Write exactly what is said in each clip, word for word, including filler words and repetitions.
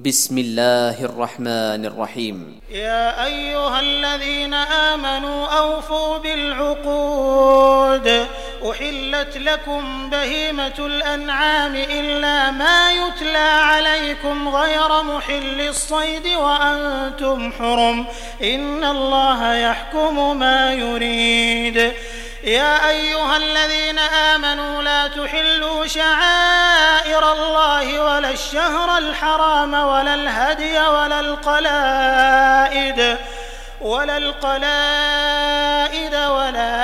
بسم الله الرحمن الرحيم. يا أيها الذين آمنوا أوفوا بالعقود أحلت لكم بهيمة الأنعام إلا ما يتلى عليكم غير محل الصيد وأنتم حرم إن الله يحكم ما يريد. يا أيها الذين آمنوا لا تحلوا شعائر الله ولا الشهر الحرام ولا الهدي ولا القلائد ولا القلائد ولا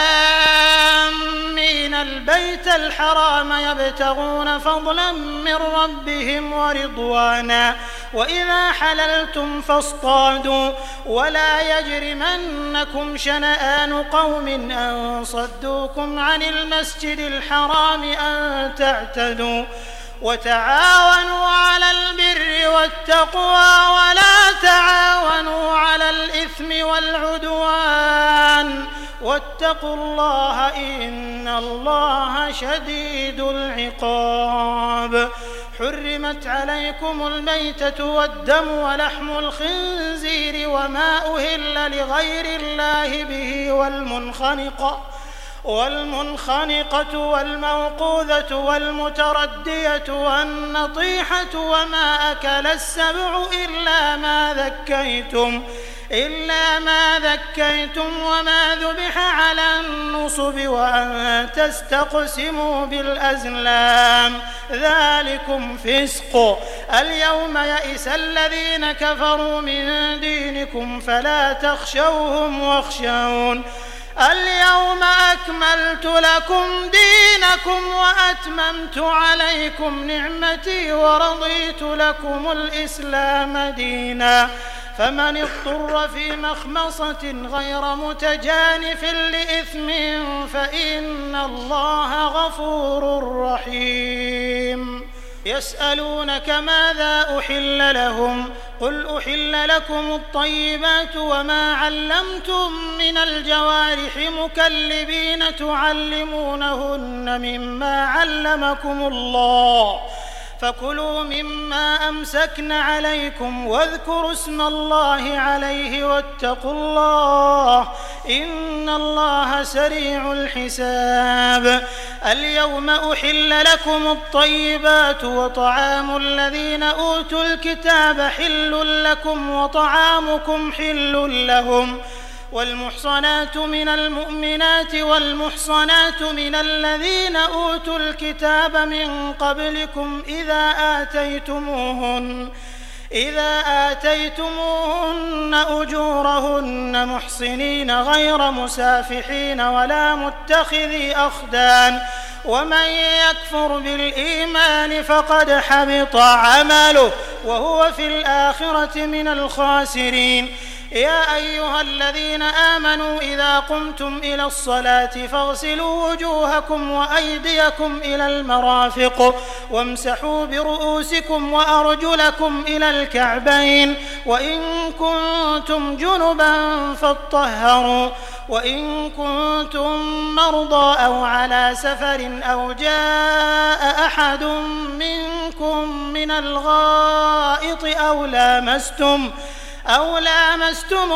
آمين البيت الحرام يبتغون فضلا من ربهم ورضوانا وإذا حللتم فاصطادوا ولا يجرمنكم شنآن قوم أن صدوكم عن المسجد الحرام أن تعتدوا وتعاونوا على البر والتقوى ولا تعاونوا على الإثم والعدوان واتقوا الله إن الله شديد العقاب. حرمت عليكم الميتة والدم ولحم الخنزير وما أهل لغير الله به والمنخنقة والمنخنقة والموقوذة والمتردية والنطيحة وما أكل السبع إلا ما ذكيتم إلا ما ذكيتم وما ذبح على النصب وأن تستقسموا بالأزلام ذلكم فسق. اليوم يئس الذين كفروا من دينكم فلا تخشوهم واخشون اليوم أكملت لكم دينكم وأتممت عليكم نعمتي ورضيت لكم الإسلام دينا فمن اضطر في مخمصة غير متجانف لإثم فإن الله غفور رحيم. يسألونك ماذا أحل لهم قل أحل لكم الطيبات وما علمتم من الجوارح مكلبين تعلمونهن مما علمكم الله فكلوا مما أمسكن عليكم واذكروا اسم الله عليه واتقوا الله إن الله سريع الحساب. اليوم أحل لكم الطيبات وطعام الذين أوتوا الكتاب حل لكم وطعامكم حل لهم والمحصنات من المؤمنات والمحصنات من الذين أوتوا الكتاب من قبلكم إذا آتيتموهن إذا آتيتموهن أجورهن محصنين غير مسافحين ولا متخذي أخدان ومن يكفر بالإيمان فقد حبط عمله وهو في الآخرة من الخاسرين. يا أيها الذين آمنوا إذا قمتم إلى الصلاة فاغسلوا وجوهكم وأيديكم إلى المرافق وامسحوا برؤوسكم وأرجلكم إلى الكعبين وإن كنتم جنبا فاطهروا وإن كنتم مرضى أو على سفر أو جاء أحد منكم من الغائط أو لامستم أو لامستم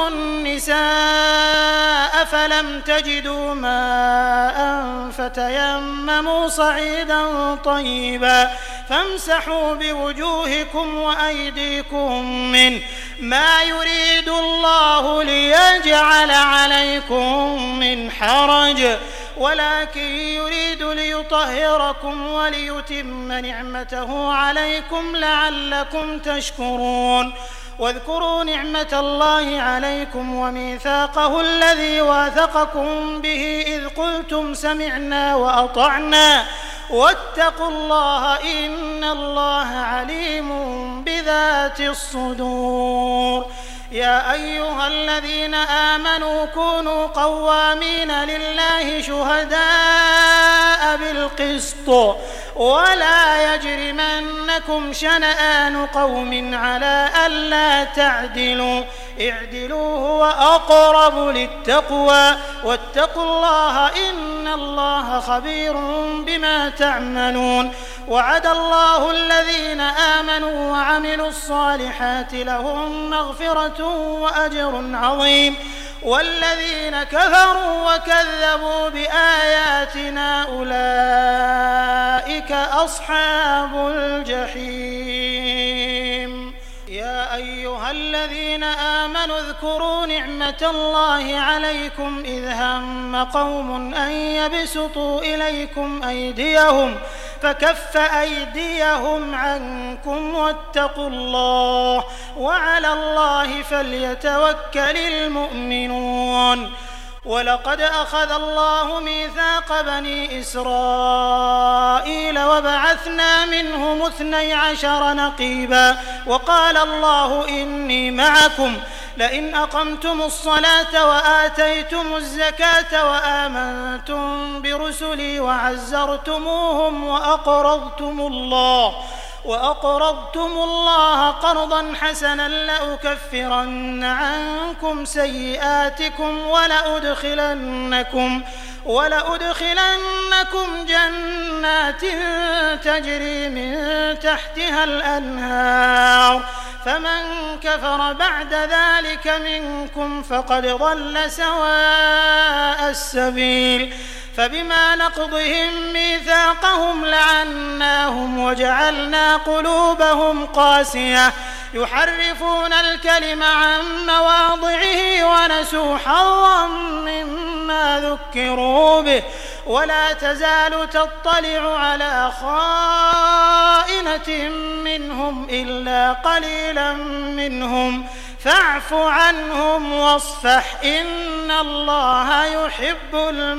النساء فلم تجدوا ماء فتيمموا صعيدا طيبا فامسحوا بوجوهكم وأيديكم منه ما يريد الله ليجعل عليكم من حرج ولكن يريد ليطهركم وليتم نعمته عليكم لعلكم تشكرون. واذكروا نعمة الله عليكم وميثاقه الذي واثقكم به إذ قلتم سمعنا وأطعنا واتقوا الله إن الله عليم بذات الصدور. يا أيها الذين آمنوا كونوا قوامين لله شهداء بالقسط ولا يجرمنكم شنآن قوم على ألا تعدلوا اعدلوا هو أقرب للتقوى واتقوا الله إن الله خبير بما تعملون. وعد الله الذين آمنوا وعملوا الصالحات لهم مغفرة وأجر عظيم والذين كفروا وكذبوا بآياتنا أولئك أصحاب الجحيم. يا أيها الذين آمنوا اذكروا نعمة الله عليكم إذ هم قوم أن يبسطوا إليكم أيديهم فكف أيديهم عنكم واتقوا الله وعلى الله فليتوكل المؤمنون. ولقد أخذ الله ميثاق بني إسرائيل وبعثنا منهم اثني عشر نقيبا وقال الله إني معكم لئن أقمتم الصلاة وآتيتم الزكاة وآمنتم برسلي وعزرتموهم وأقرضتم الله وأقرضتم الله قرضا حسنا لأكفرن عنكم سيئاتكم ولأدخلنكم ولأدخلنكم جنات تجري من تحتها الأنهار فمن كفر بعد ذلك منكم فقد ضل سواء السبيل. فبما نقضهم ميثاقهم لعناهم وجعلنا قلوبهم قاسية يحرفون الكلم عن مواضعه ونسوا حظا مما ذكروا به ولا تزال تطلع على خائنة منهم إلا قليلا منهم فاعف عنهم واصفح إن الله يحب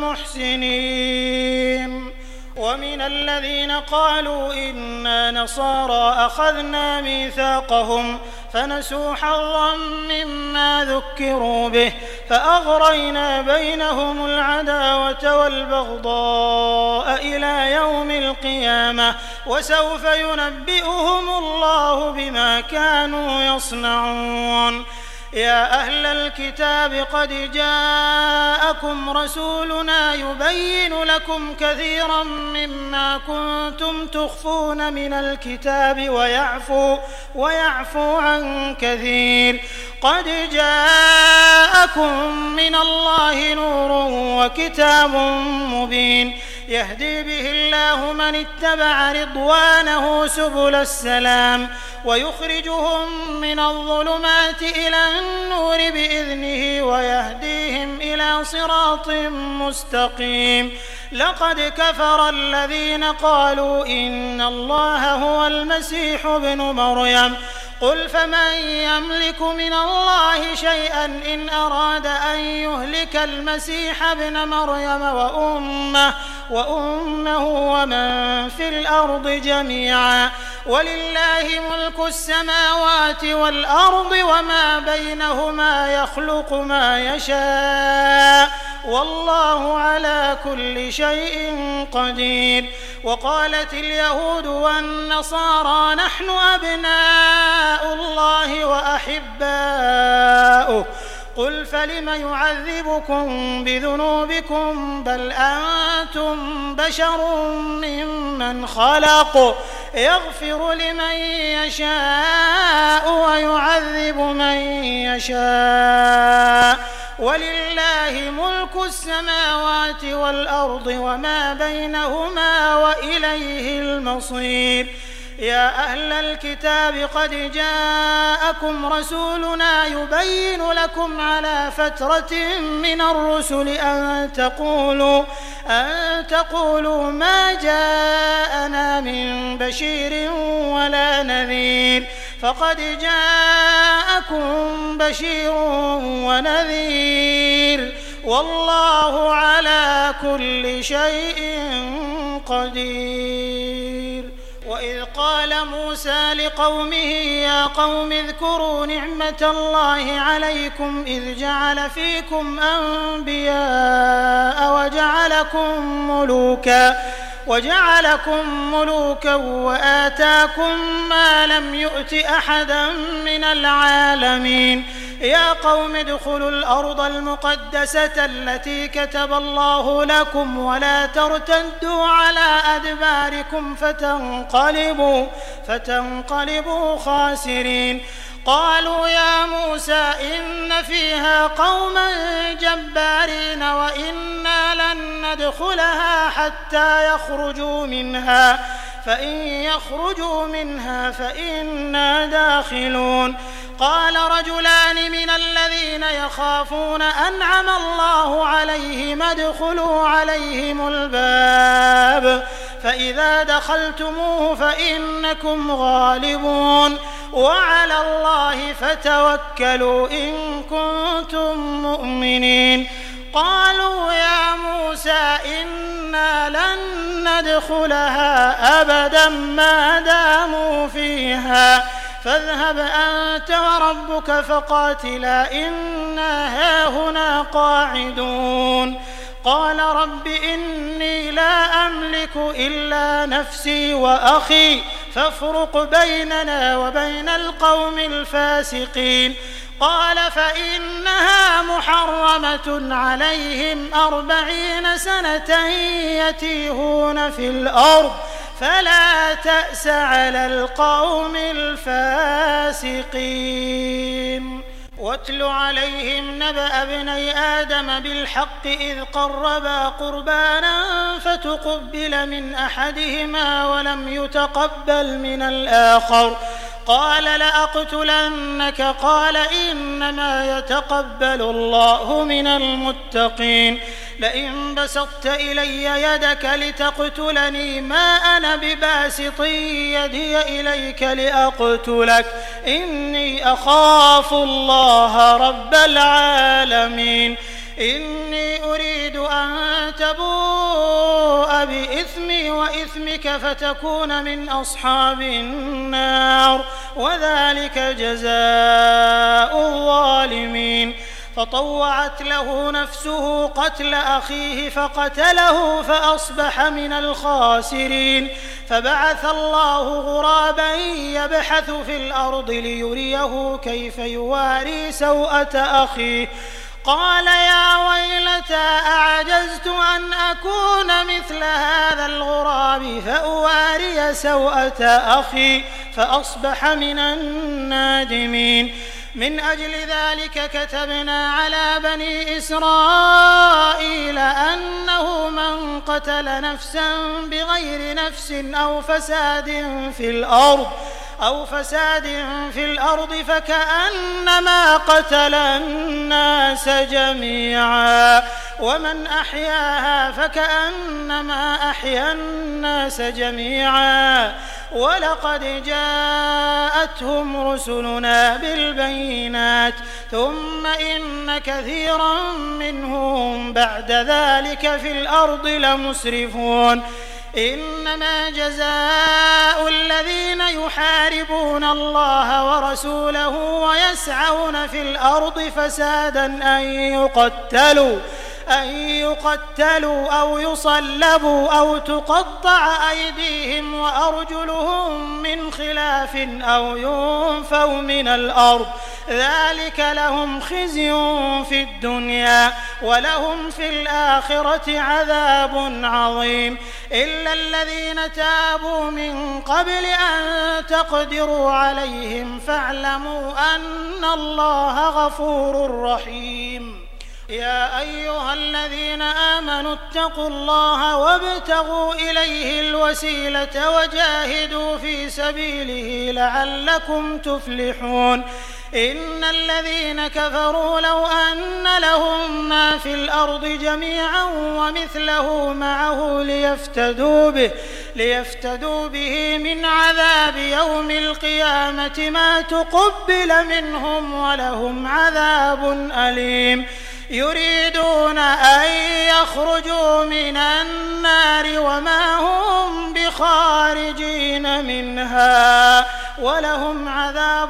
المحسنين. ومن الذين قالوا إنا نصارى أخذنا ميثاقهم فنسوا حظا مما ذكروا به فأغرينا بينهم العداوة والبغضاء إلى يوم القيامة وسوف ينبئهم الله بما كانوا يصنعون. يا أهل الكتاب قد جاءكم رسولنا يبين لكم كثيرا مما كنتم تخفون من الكتاب ويعفو, ويعفو عن كثير. قد جاءكم من الله نور وكتاب مبين يهدي به الله من اتبع رضوانه سبل السلام ويخرجهم من الظلمات إلى النور بإذنه ويهديهم إلى صراط مستقيم. لقد كفر الذين قالوا إن الله هو المسيح ابن مريم قل فمن يملك من الله شيئا إن أراد أن يهلك المسيح ابن مريم وأمه, وأمه ومن في الأرض جميعا ولله ملك السماوات والأرض وما بينهما يخلق ما يشاء والله على كل شيء قدير. وقالت اليهود والنصارى نحن أبناء الله وأحباؤه قل فلم يعذبكم بذنوبكم بل أنتم بشر ممن خلق يغفر لمن يشاء ويعذب من يشاء ولله ملك السماوات والأرض وما بينهما وإليه المصير. يا أهل الكتاب قد جاءكم رسولنا يبين لكم على فترة من الرسل أن تقولوا, أن تقولوا ما جاءنا من بشير ولا نذير فقد جاءكم بشير ونذير والله على كل شيء قدير. وإذ قال موسى لقومه يا قوم اذكروا نعمة الله عليكم إذ جعل فيكم أنبياء وجعلكم ملوكا وجعلكم ملوكا وآتاكم ما لم يؤت أحدا من العالمين يا قوم ادخلوا الأرض المقدسة التي كتب الله لكم ولا ترتدوا على أدباركم فتنقلبوا, فتنقلبوا خاسرين. قالوا يا موسى إن فيها قوما جبارين وإنا لن ندخلها حتى يخرجوا منها فإن يخرجوا منها فإنا داخلون. قال رجلان من الذين يخافون أنعم الله عليهم ادخلوا عليهم الباب فإذا دخلتموه فإنكم غالبون وعلى الله فتوكلوا إن كنتم مؤمنين. قالوا يا موسى إنا لن ندخلها أبدا ما داموا فيها فاذهب أنت وربك فقاتلا إنا هاهنا قاعدون. قال رب إني لا أملك إلا نفسي وأخي فافرق بيننا وبين القوم الفاسقين. قال فإنها محرمة عليهم أربعين سنة يتيهون في الأرض فلا تأس على القوم الفاسقين. واتل عليهم نبأ ابني آدم بالحق إذ قربا قربانا فتقبل من أحدهما ولم يتقبل من الآخر قال لأقتلنك قال إنما يتقبل الله من المتقين. لئن بسطت إلي يدك لتقتلني ما أنا بباسط يدي إليك لأقتلك إني أخاف الله رب العالمين. إني أريد أن تبوء بإثمي وإثمك فتكون من أصحاب النار وذلك جزاء الظالمين. فطوعت له نفسه قتل أخيه فقتله فأصبح من الخاسرين. فبعث الله غرابا يبحث في الأرض ليريه كيف يواري سوءة أخيه قال يا ويلتى أعجزت أن أكون مثل هذا الغراب فأواري سوءة أخي فأصبح من النادمين. من أجل ذلك كتبنا على بني إسرائيل أنه من قتل نفسا بغير نفس أو فساد في الأرض أو فساد في الأرض فكأنما قتل الناس جميعا ومن أحياها فكأنما أحيا الناس جميعا ولقد جاءتهم رسلنا بالبينات ثم إن كثيرا منهم بعد ذلك في الأرض لمسرفون. إنما جزاء الذين يحاربون الله ورسوله ويسعون في الأرض فسادا أن يقتلوا أن يقتلوا أو يصلبوا أو تقطع أيديهم وأرجلهم من خلاف أو ينفوا من الأرض ذلك لهم خزي في الدنيا ولهم في الآخرة عذاب عظيم. إلا الذين تابوا من قبل أن تقدروا عليهم فاعلموا أن الله غفور رحيم. يا أيها الذين آمنوا اتقوا الله وابتغوا إليه الوسيلة وجاهدوا في سبيله لعلكم تفلحون. إن الذين كفروا لو أن لهم ما في الأرض جميعا ومثله معه ليفتدوا به, ليفتدوا به من عذاب يوم القيامة ما تقبل منهم ولهم عذاب أليم. يريدون أن يخرجوا من النار وما هم بخارجين منها ولهم عذاب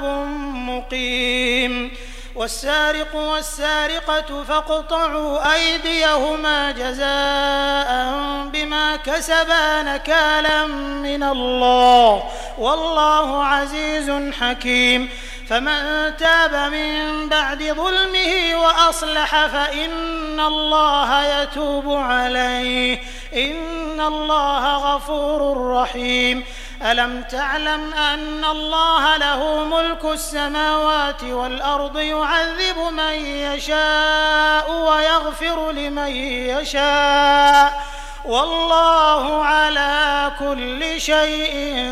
مقيم. والسارق والسارقة فاقطعوا أيديهما جزاء بما كسبا نكالا من الله والله عزيز حكيم. فمن تاب من بعد ظلمه وأصلح فإن الله يتوب عليه إن الله غفور رحيم. ألم تعلم أن الله له ملك السماوات والأرض يعذب من يشاء ويغفر لمن يشاء والله على كل شيء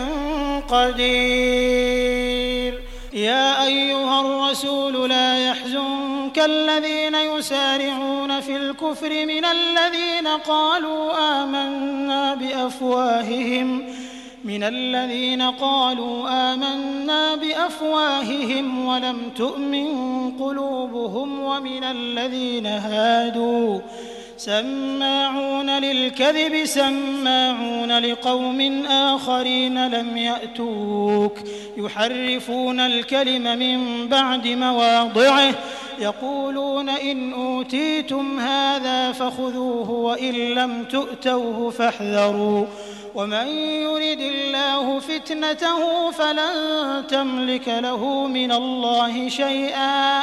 قدير. يا أيها الرسول لا يحزنك الذين يسارعون في الكفر من الذين قالوا آمنا بأفواههم من الذين قالوا آمنا بأفواههم ولم تؤمن قلوبهم ومن الذين هادوا سماعون للكذب سماعون لقوم آخرين لم يأتوك يحرفون الكلم من بعد مواضعه يقولون إن أوتيتم هذا فخذوه وإن لم تؤتوه فاحذروا ومن يرد الله فتنته فلن تملك له من الله شيئا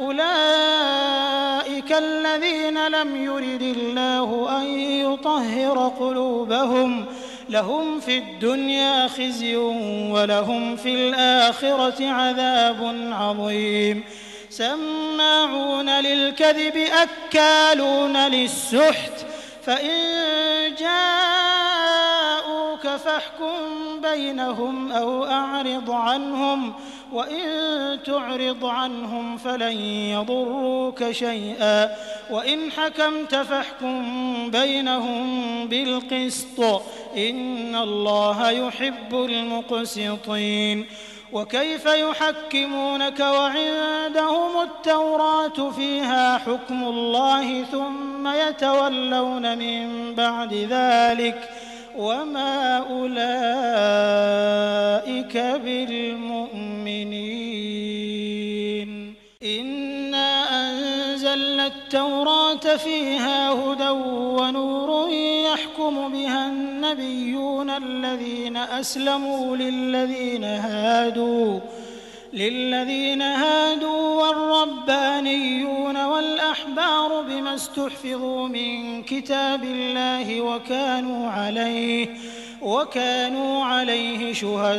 أولئك الذين لم يرد الله أن يطهر قلوبهم لهم في الدنيا خزي ولهم في الآخرة عذاب عظيم. سماعون للكذب أكالون للسحت فإن جاءوك فاحكم بينهم أو أعرض عنهم وإن تعرض عنهم فلن يضروك شيئا وإن حكمت فاحكم بينهم بالقسط إن الله يحب المقسطين. وكيف يحكمونك وعندهم التوراة فيها حكم الله ثم يتولون من بعد ذلك وما أولئك بالمؤمنين. إنا أنزلنا التوراة فيها هدى ونور يحكم بها النبيون الذين أسلموا للذين هادوا للذين هادوا والربانيون والأحبار بما استحفظوا من كتاب الله وكانوا عليه وكانوا عليه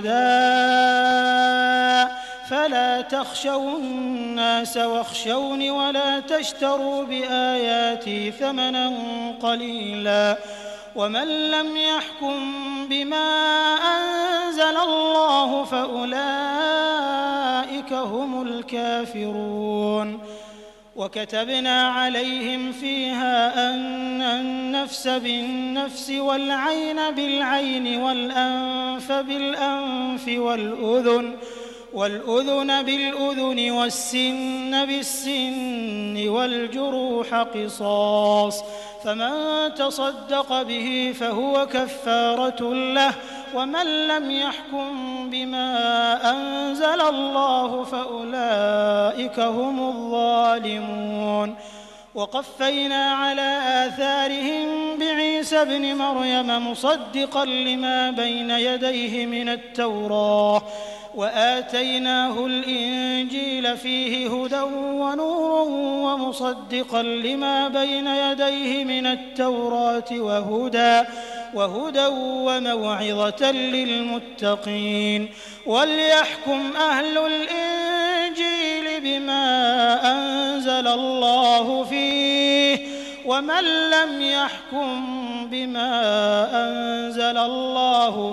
شهداء فلا تخشوا الناس واخشوني ولا تشتروا بآياتي ثمنا قليلا ومن لم يحكم بما أنزل الله فأولئك هم الكافرون. وكتبنا عليهم فيها أن النفس بالنفس والعين بالعين والأنف بالأنف والأذن والأذن بالأذن والسن بالسن والجروح قصاص فمن تصدق به فهو كفارة له ومن لم يحكم بما أنزل الله فأولئك هم الظالمون. وقفينا على آثارهم بعيسى ابن مريم مصدقا لما بين يديه من التوراة وآتيناه الإنجيل فيه هدى ونور ومصدقا لما بين يديه من التوراة وهدى وهدى وموعظة للمتقين. وليحكم أهل الإنجيل بما أنزل الله فيه ومن لم يحكم بما أنزل الله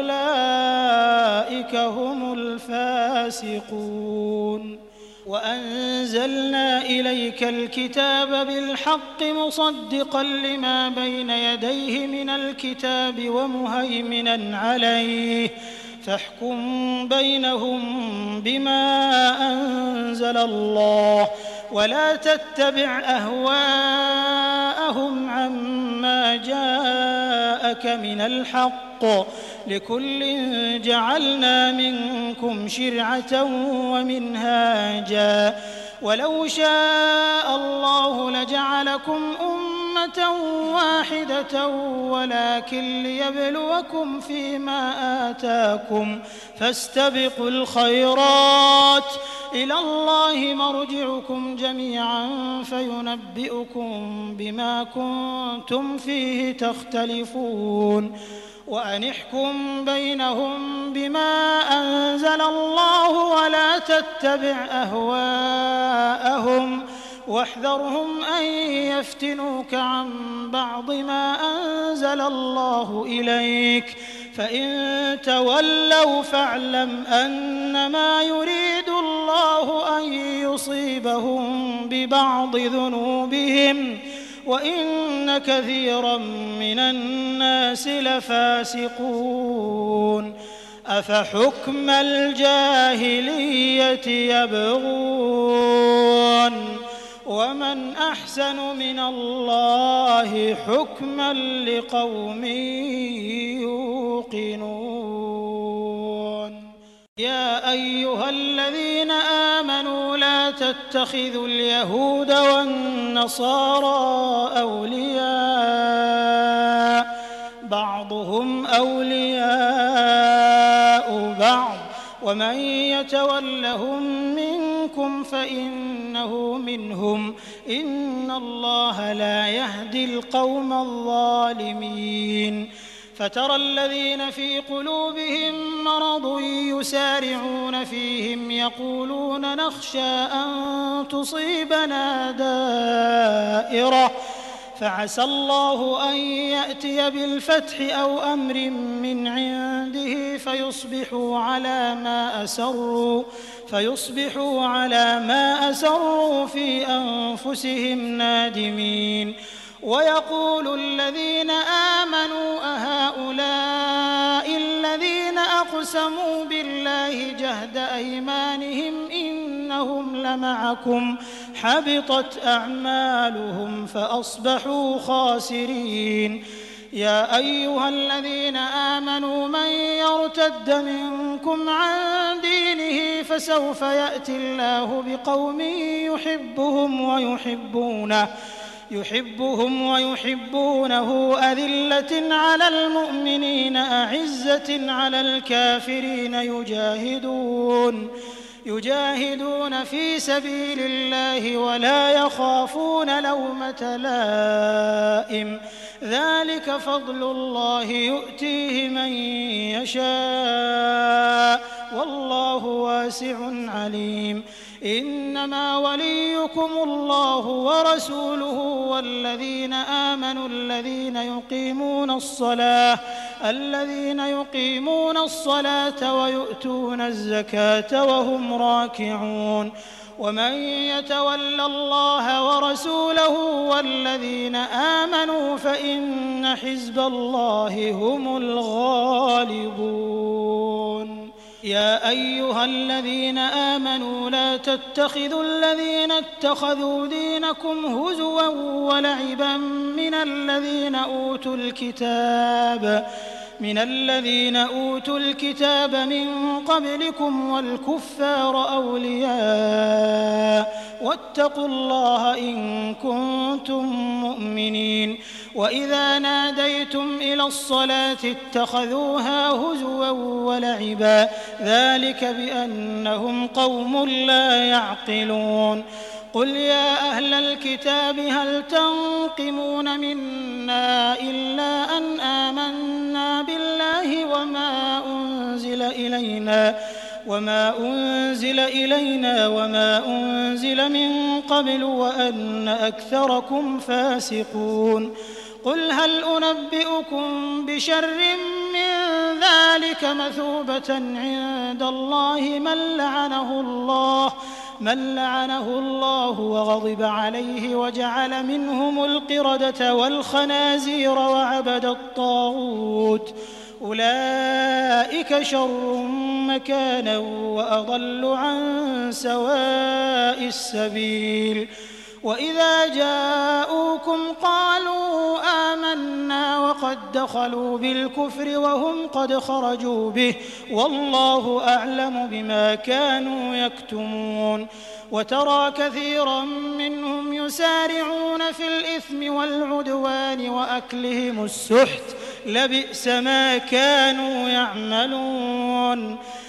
فأولئك هم الفاسقون. وأنزلنا إليك الكتاب بالحق مصدقا لما بين يديه من الكتاب ومهيمنا عليه فاحكم بينهم بما أنزل الله ولا تتبع أهواءهم عما جاءك من الحق لكل جعلنا منكم شرعة ومنهاجا ولو شاء الله لجعلكم أمة واحدة ولكن ليبلوكم فيما آتاكم فاستبقوا الخيرات إلى الله مرجعكم جميعا فينبئكم بما كنتم فيه تختلفون وأن احكم بينهم بما أنزل الله ولا تتبع أهواءهم واحذرهم أن يفتنوك عن بعض ما أنزل الله إليك فإن تولوا فاعلم أنما يريد الله أن يصيبهم ببعض ذنوبهم وإن كثيرا من الناس لفاسقون أفحكم الجاهلية يبغون ومن أحسن من الله حكما لقوم يوقنون يا أيها الذين آمنوا لا تتخذوا اليهود والنصارى أولياء بعضهم أولياء بعض ومن يتولهم منكم فإنه منهم إن الله لا يهدي القوم الظالمين فترى الذين في قلوبهم مرض يسارعون فيهم يقولون نخشى أن تصيبنا دائرة فعسى الله أن يأتي بالفتح أو أمر من عنده فيصبحوا على ما أسروا فيصبحوا على ما أسروا في أنفسهم نادمين ويقول الذين آمنوا أهؤلاء الذين أقسموا بالله جهد أيمانهم إنهم لمعكم حبطت أعمالهم فأصبحوا خاسرين يا أيها الذين آمنوا من يرتد منكم عن دينه فسوف يأتي الله بقوم يحبهم ويحبونه يحبهم ويحبونه أذلة على المؤمنين أعزة على الكافرين يجاهدون يجاهدون في سبيل الله ولا يخافون لومة لائم ذلك فضل الله يؤتيه من يشاء والله واسع عليم إنما وليكم الله ورسوله والذين آمنوا الذين يقيمون الصلاة الذين يقيمون الصلاة ويؤتون الزكاة وهم راكعون ومن يتول الله ورسوله والذين آمنوا فإن حزب الله هم الغالبون يا أيها الذين آمنوا لا تتخذوا الذين اتخذوا دينكم هزوا ولعبا من الذين أوتوا الكتاب من الذين أوتوا الكتاب من قبلكم والكفار أولياء واتقوا الله إن كنتم مؤمنين وإذا ناديتم إلى الصلاة اتخذوها هزوا ولعبا ذلك بأنهم قوم لا يعقلون قل يا أهل الكتاب هل تنقمون منا إلا أن آمنا بالله وما أنزل إلينا وما أنزل إلينا وما أنزل من قبل وأن أكثركم فاسقون قل هل أنبئكم بشر من ذلك مثوبة عند الله من لعنه الله من لعنه الله وغضب عليه وجعل منهم القردة والخنازير وعبد الطاغوت أولئك شر مكانا وأضل عن سواء السبيل وإذا جاءوكم قالوا آمنا وقد دخلوا بالكفر وهم قد خرجوا به والله أعلم بما كانوا يكتمون وترى كثيرا منهم يسارعون في الإثم والعدوان وأكلهم السحت لبئس ما كانوا يعملون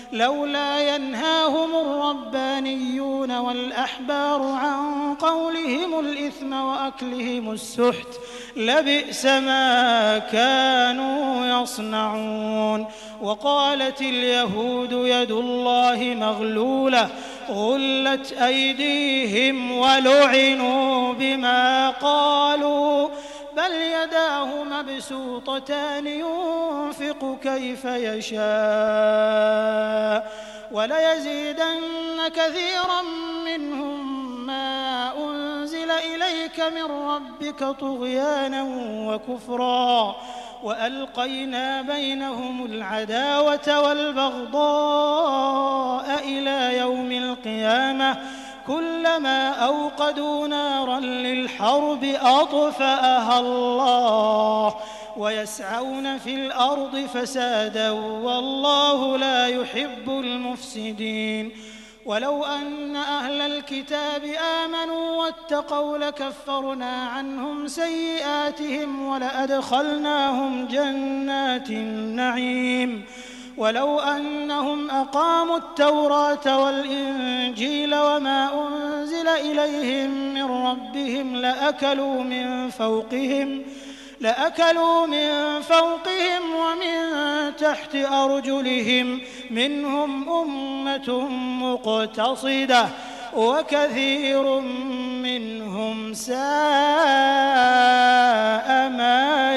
لولا ينهاهم الربانيون والأحبار عن قولهم الإثم وأكلهم السحت لبئس ما كانوا يصنعون. وقالت اليهود يد الله مغلولة غلت أيديهم ولعنوا بما قالوا بل يداه مبسوطتان ينفق كيف يشاء وليزيدن كثيرا منهم ما أنزل إليك من ربك طغيانا وكفرا وألقينا بينهم العداوة والبغضاء إلى يوم القيامة كلما أوقدوا نارا للحرب أطفأها الله ويسعون في الأرض فسادا والله لا يحب المفسدين. ولو أن أهل الكتاب آمنوا واتقوا لكفرنا عنهم سيئاتهم ولأدخلناهم جنات النعيم ولو أنهم أقاموا التوراة والإنجيل وما أنزل إليهم من ربهم لأكلوا من فوقهم لأكلوا من فوقهم ومن تحت أرجلهم منهم أمة مقتصدة وكثير منهم ساء ما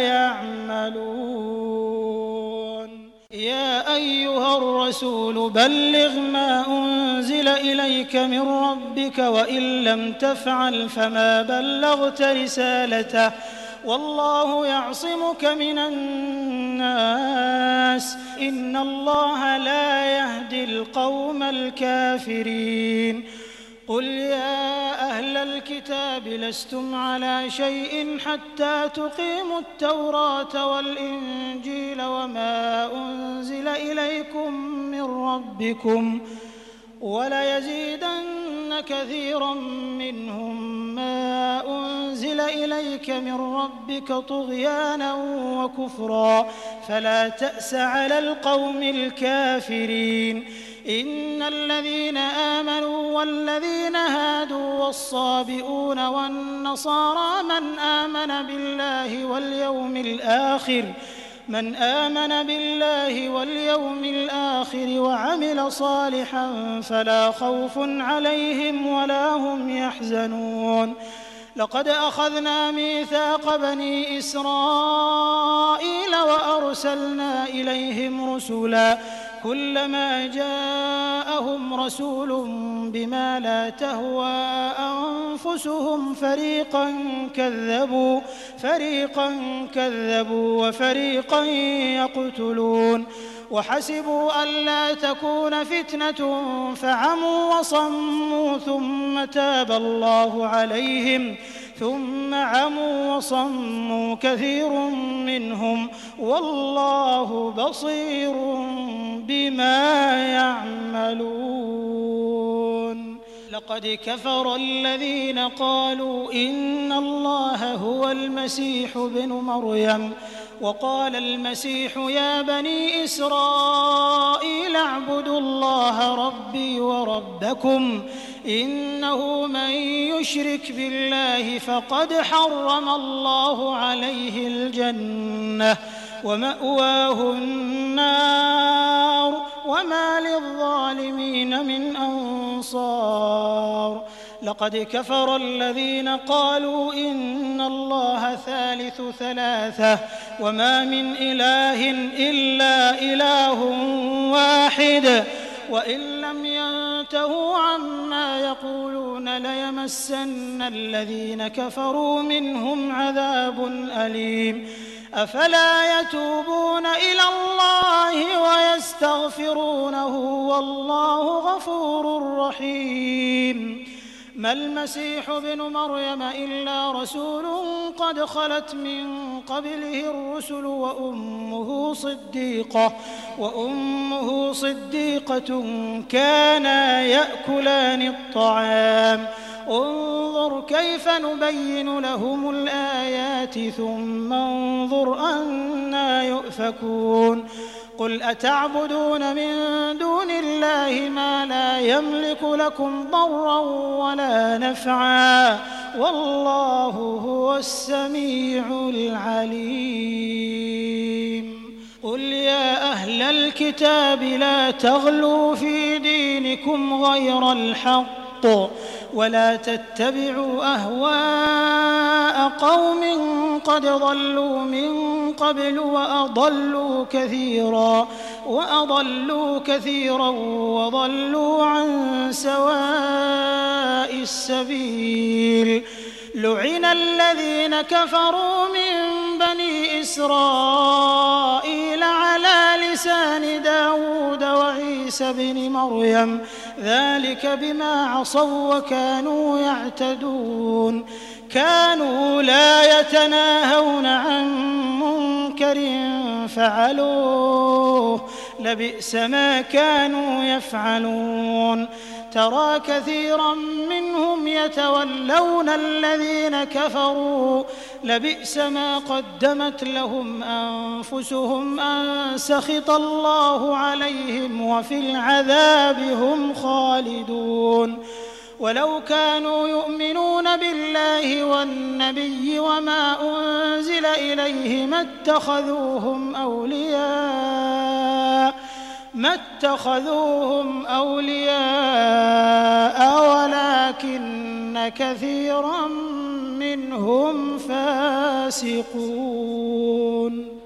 يعملون. يا أيها الرسول بلغ ما أنزل إليك من ربك وإن لم تفعل فما بلغت رسالته والله يعصمك من الناس إن الله لا يهدي القوم الكافرين. قل يا أهل الكتاب لستم على شيء حتى تقيموا التوراة والإنجيل وما أنزل إليكم من ربكم وليزيدن كثيرا منهم ما أنزل إليك من ربك طغيانا وكفرا فلا تأس على القوم الكافرين. إن الذين آمنوا والذين هادوا والصابئون والنصارى من آمن بالله واليوم الآخر من آمن بالله واليوم الآخر وعمل صالحا فلا خوف عليهم ولا هم يحزنون. لقد أخذنا ميثاق بني إسرائيل وأرسلنا إليهم رسلا كلما جاءهم رسول بما لا تهوى أنفسهم فريقا كذبوا فريقا كذبوا وفريقا يقتلون وحسبوا ألا تكون فتنة فعموا وصموا ثم تاب الله عليهم ثم عموا وصموا كثير منهم والله بصير بما يعملون. لقد كفر الذين قالوا إن الله هو المسيح ابن مريم وقال المسيح يا بني إسرائيل اعبدوا الله ربي وربكم إنه من يشرك بالله فقد حرم الله عليه الجنة ومأواه النار وما للظالمين من أنصار. لقد كفر الذين قالوا إن الله ثالث ثلاثة وما من إله إلا إله واحد وإن لم ينتهوا عما يقولون ليمسن الذين كفروا منهم عذاب أليم. أفلا يتوبون إلى الله ويستغفرونه والله غفور رحيم. ما المسيح ابن مريم إلا رسول قد خلت من قبله الرسل وأمه صديقة وأمه صديقة كانا يأكلان الطعام انظر كيف نبين لهم الآيات ثم انظر أنى يؤفكون. قل أتعبدون من دون الله ما لا يملك لكم ضرا ولا نفعا والله هو السميع العليم قل يا أهل الكتاب لا تغلوا في دينكم غير الحق ولا تتبعوا أهواء قوم قد ضلوا من قبل وأضلوا كثيرا وأضلوا كثيرا وضلوا عن سواء السبيل لعن الذين كفروا من بني إسرائيل على لسان داود وعيسى بن مريم ذلك بما عصوا وكانوا يعتدون كانوا لا يتناهون عن منكر فعلوه لبئس ما كانوا يفعلون ترى كثيرا منهم يتولون الذين كفروا لبئس ما قدمت لهم أنفسهم أن سخط الله عليهم وفي العذاب هم خالدون ولو كانوا يؤمنون بالله والنبي وما أنزل إليه ما اتخذوهم أولياء ما اتخذوهم أولياء ولكن كثيرا منهم فاسقون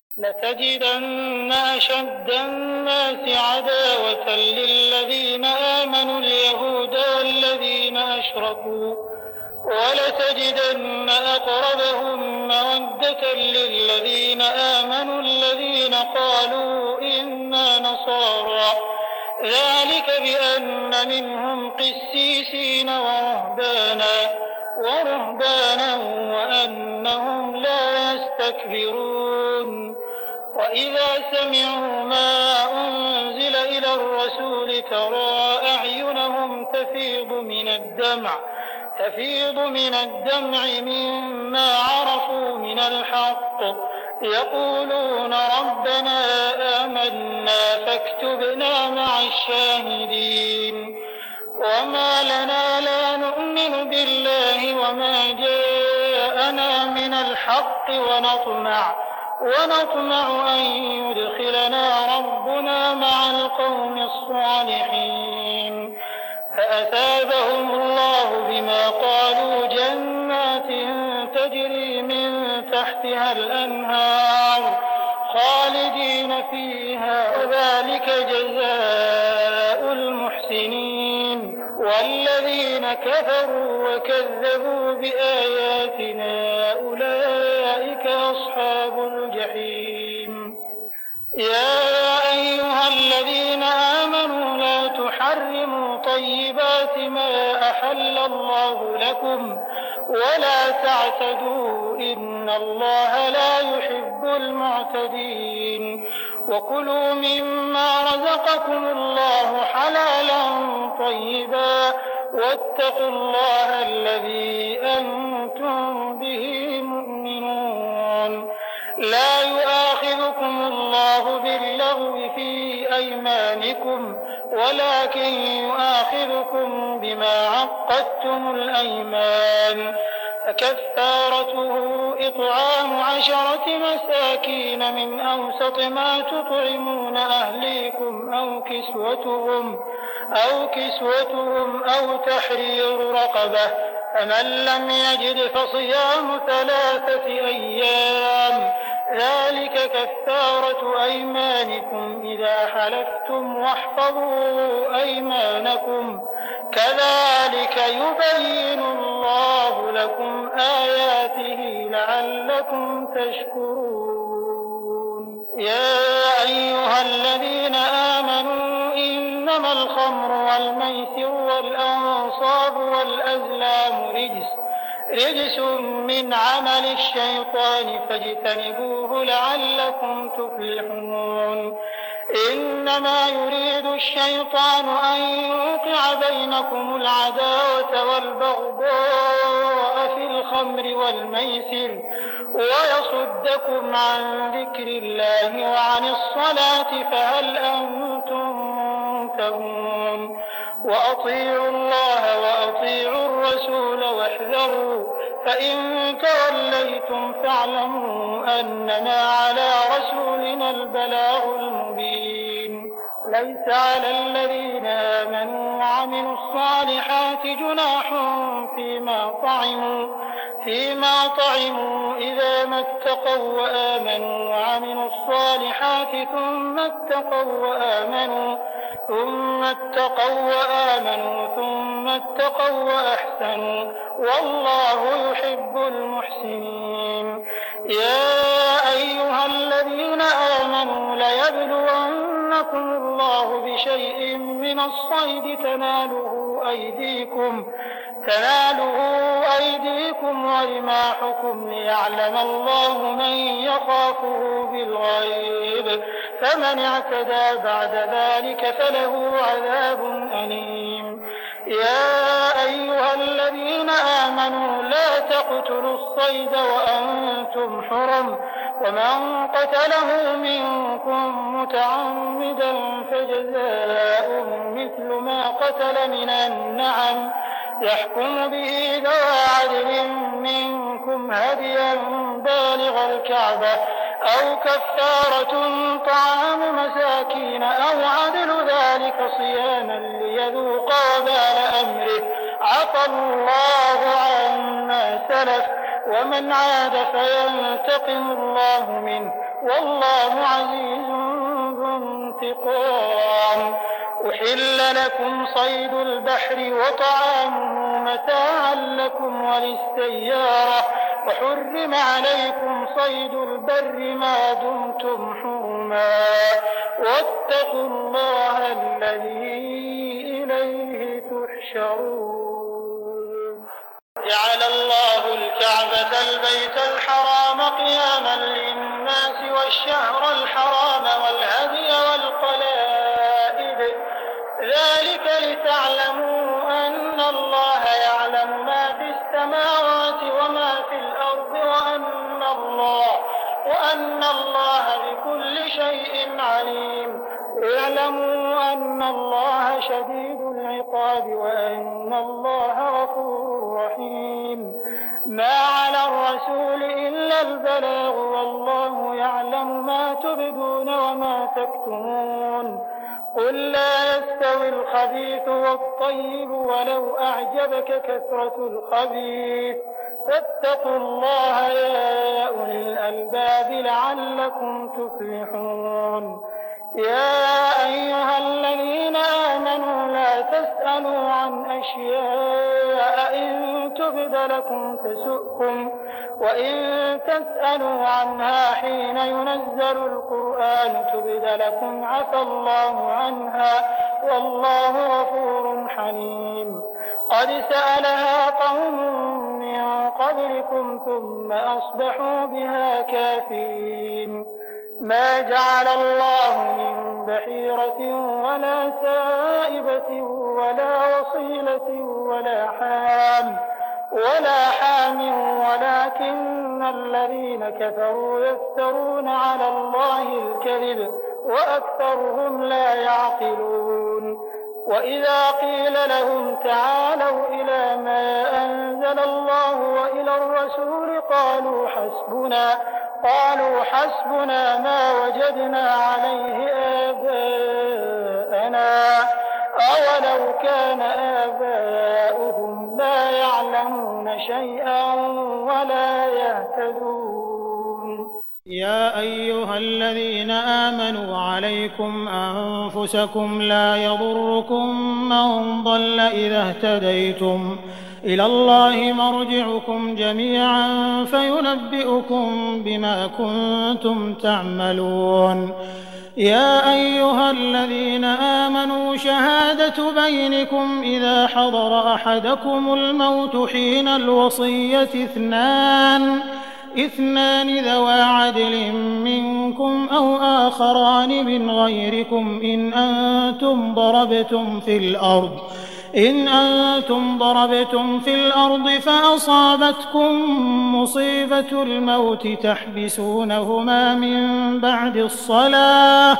لتجدن أشد الناس عداوة للذين آمنوا اليهود والذين أشركوا ولتجدن أقربهم مودة للذين آمنوا الذين قالوا إنا نصارى ذلك بأن منهم قسيسين ورهبانا ورهبانا وأنهم لا يستكبرون وإذا سمعوا ما أنزل إلى الرسول ترى أعينهم تفيض من الدمع تفيض من الدمع مما عرفوا من الحق يقولون ربنا آمنا فاكتبنا مع الشاهدين وما لنا لا نؤمن بالله وما جاءنا من الحق ونطمع ونطمع أن يدخلنا ربنا مع القوم الصالحين فأثابهم الله بما قالوا جنات تجري من تحتها الأنهار خالدين فيها وذلك جزاء المحسنين والذين كفروا وكذبوا بآياتنا أولئك أصحاب الجحيم يا أيها الذين آمنوا لا تحرموا طيبات ما أحل الله لكم ولا تعتدوا إن الله لا يحب المعتدين وكلوا مما رزقكم الله حلالا طيبا واتقوا الله الذي أنتم به مؤمنون لا يؤاخذكم الله باللغو في أيمانكم ولكن يؤاخذكم بما عقدتم الأيمان فكفارته إطعام عشرة مساكين من أوسط ما تطعمون أهليكم أو كسوتهم أو كسوتهم أو تحرير رقبة فمن لم يجد فصيام ثلاثة أيام ذلك كفارة أيمانكم إذا حلفتم واحفظوا أيمانكم كذلك يبين الله لكم آياته لعلكم تشكرون يا أيها الذين آمنوا إنما الخمر والميسر والأنصاب والأزلام رجس رجس من عمل الشيطان فاجتنبوه لعلكم تفلحون إنما يريد الشيطان أن يوقع بينكم العداوة والبغضاء في الخمر الخمر والميسر ويصدكم عن ذكر الله وعن الصلاة فهل أنتم منتهون وأطيعوا الله وأطيعوا الرسول واحذروا فإن توليتم فاعلموا أنما على رسولنا البلاغ المبين ليس على الذين آمنوا وعملوا الصالحات جناح فيما طعموا فيما طعموا إذا ما اتقوا وآمنوا وعملوا الصالحات ثم اتقوا وآمنوا ثم اتقوا وآمنوا ثم اتقوا وأحسنوا والله يحب المحسنين يا أيها الذين آمنوا ليبلونكم الله بشيء من الصيد تناله أيديكم تناله أيديكم ورماحكم ليعلم الله من يخافه بالغيب فمن اعتدى بعد ذلك فله عذاب أليم يا أيها الذين آمنوا لا تقتلوا الصيد وأنتم حرم ومن قتله منكم متعمدا فجزاء مثل ما قتل من النعم يحكم به ذوى عدل منكم هديا بالغ الكعبة أو كفارة طعام مساكين أو عدل ذلك صياما ليذوق وبال أمره عفى الله عما سلف ومن عاد فينتقم الله منه والله عزيز ذو انتقام أحل لكم صيد البحر وطعامه متاعا لكم وللسيارة وحرم عليكم صيد البر ما دمتم حرما واتقوا الله الذي إليه تحشرون جعل الله الكعبة البيت الحرام قياما للناس والشهر الحرام والهدي والقلائد ذلك لتعلموا أن الله يعلم ما في السماوات وما في الأرض وأن الله وأن الله بكل شيء عليم اعلموا أن الله شديد العقاب وأن الله غفور رحيم ما على الرسول إلا البلاغ والله يعلم ما تبدون وما تكتمون قل لا يستوي الخبيث والطيب ولو أعجبك كثرة الخبيث فاتقوا الله يا أولي الألباب لعلكم تفلحون يا أيها الذين آمنوا لا تسألوا عن أشياء إن تبد لكم تسؤكم وإن تسألوا عنها حين ينزل القرآن تبد لكم عفى الله عنها والله غفور حليم قد سألها قوم من قبلكم ثم أصبحوا بها كافرين ما جعل الله من بحيرة ولا سائبة ولا وصيلة ولا حام ولا حام ولكن الذين كفروا يفترون على الله الكذب وأكثرهم لا يعقلون وإذا قيل لهم تعالوا إلى ما أنزل الله وإلى الرسول قالوا حسبنا قالوا حسبنا ما وجدنا عليه آباءنا أولو كان آباؤهم لا يعلمون شيئا ولا يهتدون يا أيها الذين آمنوا عليكم أنفسكم لا يضركم من ضل إذا اهتديتم إلى الله مرجعكم جميعا فينبئكم بما كنتم تعملون يا أيها الذين آمنوا شهادة بينكم إذا حضر أحدكم الموت حين الوصية اثنان اثنان ذوى عدل منكم أو آخران من غيركم إن أنتم ضربتم في الأرض إن أنتم ضربتم في الأرض فأصابتكم مصيبة الموت تحبسونهما من بعد الصلاة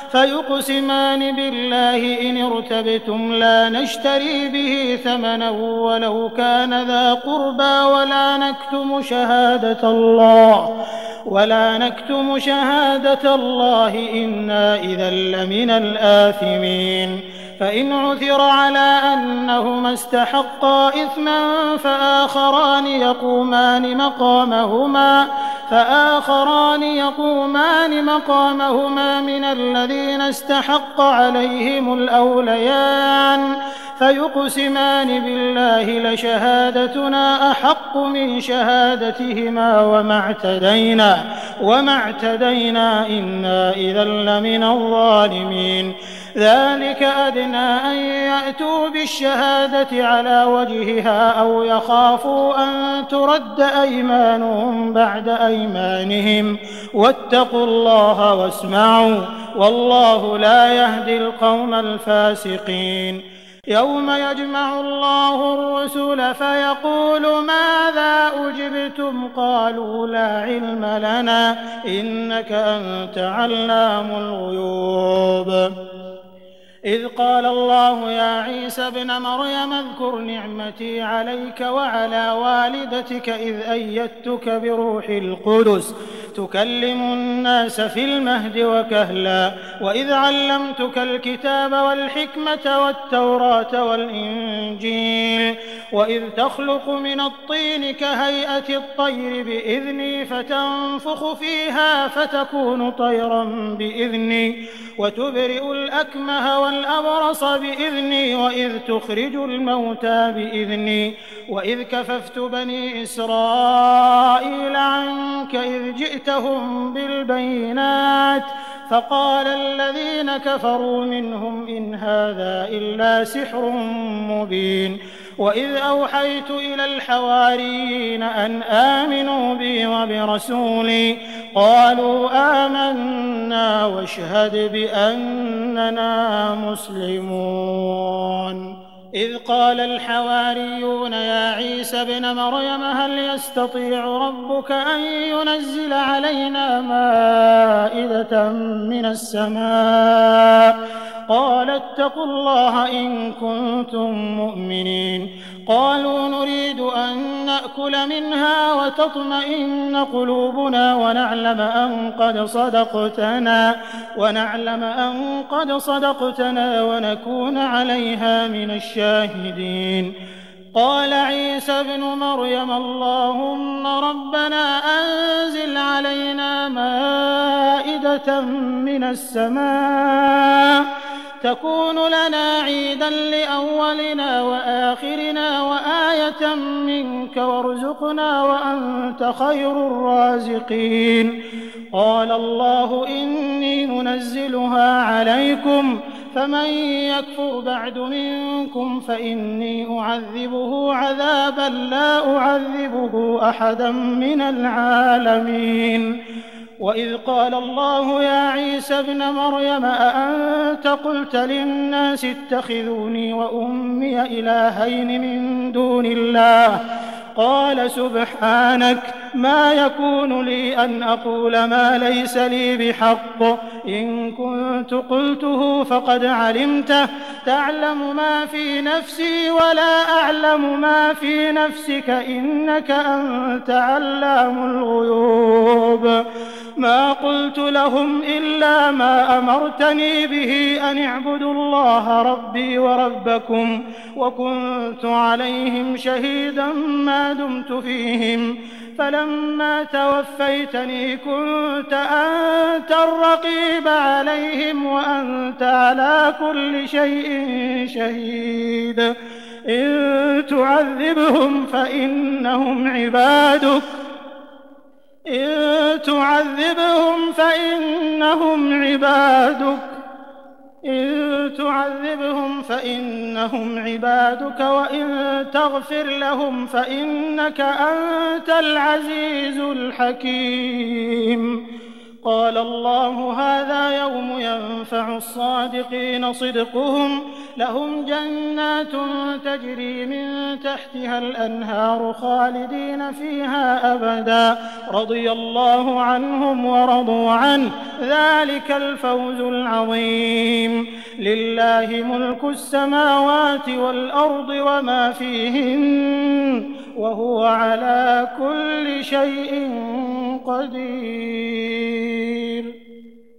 فيقسمان بالله إن ارتبتم لا نشتري به ثمنا ولو كان ذا قربى ولا نكتم شهادة الله ولا نكتم شهادة الله إنا إذا لمن الآثمين. فإن عثر على أنهما استحقا إثما فآخران يقومان مقامهما فآخران يقومان مقامهما من الذين استحق عليهم الأوليان فيقسمان بالله لشهادتنا أحق من شهادتهما وما اعتدينا وما اعتدينا إنا إذا لمن الظالمين. ذلك أدنى أن يأتوا بالشهادة على وجهها أو يخافوا أن ترد أيمانهم بعد أيمانهم واتقوا الله واسمعوا والله لا يهدي القوم الفاسقين. يوم يجمع الله الرسل فيقول ماذا أجبتم قالوا لا علم لنا إنك أنت علام الغيوب. إذ قال الله يا عيسى ابن مريم اذكر نعمتي عليك وعلى والدتك إذ أيدتك بروح القدس تكلم الناس في المهد وكهلا وإذ علمتك الكتاب والحكمة والتوراة والإنجيل وإذ تخلق من الطين كهيئة الطير بإذني فتنفخ فيها فتكون طيرا بإذني وتبرئ الأكمه والأبرص بإذني وإذ تخرج الموتى بإذني وإذ كففت بني إسرائيل عنك إذ جئتهم بالبينات فقال الذين كفروا منهم إن هذا إلا سحر مبين. وإذ أوحيت إلى الحواريين أن آمنوا بي وبرسولي قالوا آمنا واشهد بأننا مسلمون. إذ قال الحواريون يا عيسى ابن مريم هل يستطيع ربك أن ينزل علينا مائدة من السماء قال اتقوا الله إن كنتم مؤمنين. قالوا نريد أن نأكل منها وتطمئن قلوبنا ونعلم أن قد صدقتنا ونعلم أن قد صدقتنا ونكون عليها من الشاهدين. قال عيسى ابن مريم اللهم ربنا أنزل علينا مائدة من السماء تكون لنا عيدا لأولنا وآخرنا وآية منك وارزقنا وأنت خير الرازقين. قال الله إني منزلها عليكم فمن يكفر بعد منكم فإني أعذبه عذابا لا أعذبه أحدا من العالمين. وإذ قال الله يا عيسى ابن مريم أأنت قلت للناس اتخذوني وأمي إلهين من دون الله قال سبحانك ما يكون لي أن أقول ما ليس لي بحق إن كنت قلته فقد علمته تعلم ما في نفسي ولا أعلم ما في نفسك إنك أنت علام الغيوب. ما قلت لهم إلا ما أمرتني به أن اعبدوا الله ربي وربكم وكنت عليهم شهيدا ما دمت فيهم فلما توفيتني كنت أنت الرقيب عليهم وأنت على كل شيء شهيد. إن تعذبهم فإنهم عبادك إن تعذبهم فإنهم عبادك إن تعذبهم فإنهم عبادك وإن تغفر لهم فإنك أنت العزيز الحكيم. قال الله هذا يوم ينفع الصادقين صدقهم لهم جنات تجري من تحتها الأنهار خالدين فيها أبدا رضي الله عنهم ورضوا عنه ذلك الفوز العظيم لله ملك السماوات والأرض وما فيهن وهو على كل شيء قدير.